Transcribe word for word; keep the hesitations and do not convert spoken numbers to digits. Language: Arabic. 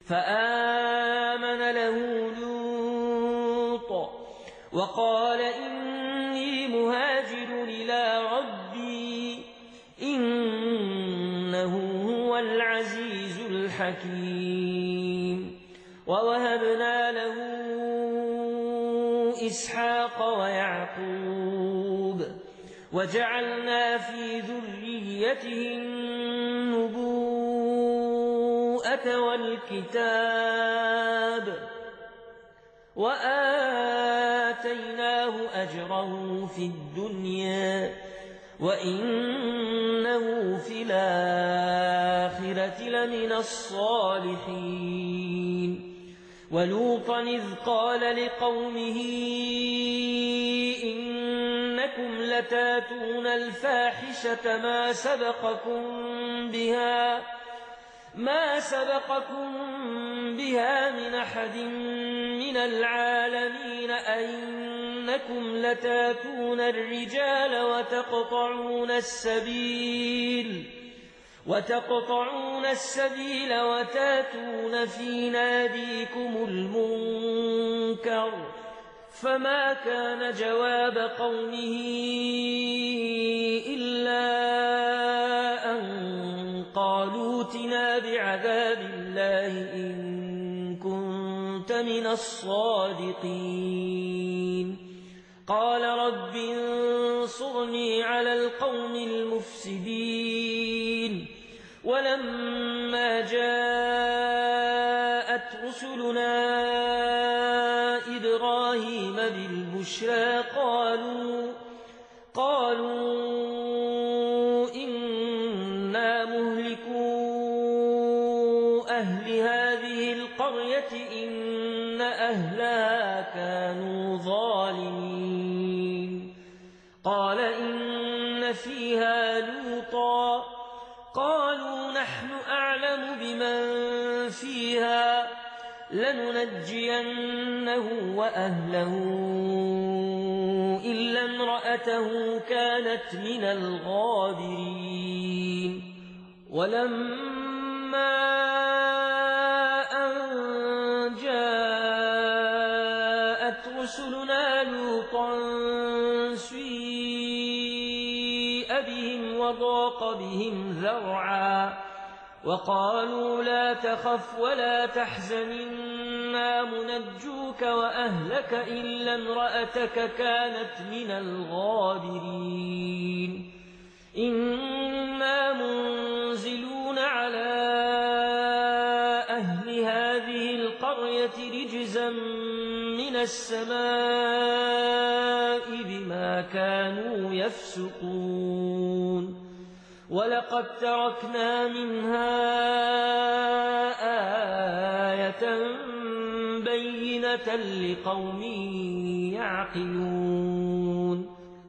فآمن له لوط وقال إني مهاجر إلى ربي إنه هو العزيز الحكيم. ووهبنا له إسحاق ويعقوب وجعلنا في ذريته النبوءة والكتاب وآتيناه أجره في الدنيا وإنه في الآخرة لمن الصالحين. ولوطا إذ قال لقومه إنكم لتاتون الفاحشة ما سبقكم بها ما سبقكم بها من أحد من العالمين أئنكم لتاتون الرجال وتقطعون السبيل وتقطعون السبيل وتاتون في ناديكم المنكر. فما كان جواب قومه إلا أن قالوا ائتنا بعذاب الله إن كنت من الصادقين. قال رب انصرني على القوم المفسدين. ولما جاءت رسلنا إبراهيم بالبشرى قالوا قالوا إنا مهلكو أهل هذه القرية إن أهلها كانوا ظالمين. قال إن فيها لوطا قالوا نحن أعلم بمن فيها لننجينه وأهله إلا امرأته كانت من الغابرين. ولما أن جاءت رسلنا لوطا سيء بهم وضاق بهم ذرعا وقالوا لا تخف ولا تحزن إنا منجوك وأهلك إلا امرأتك كانت من الغابرين. إنا منزلون على أهل هذه القرية رجزا من السماء بما كانوا يفسقون. ولقد تركنا منها آية بينة لقوم يعقلون.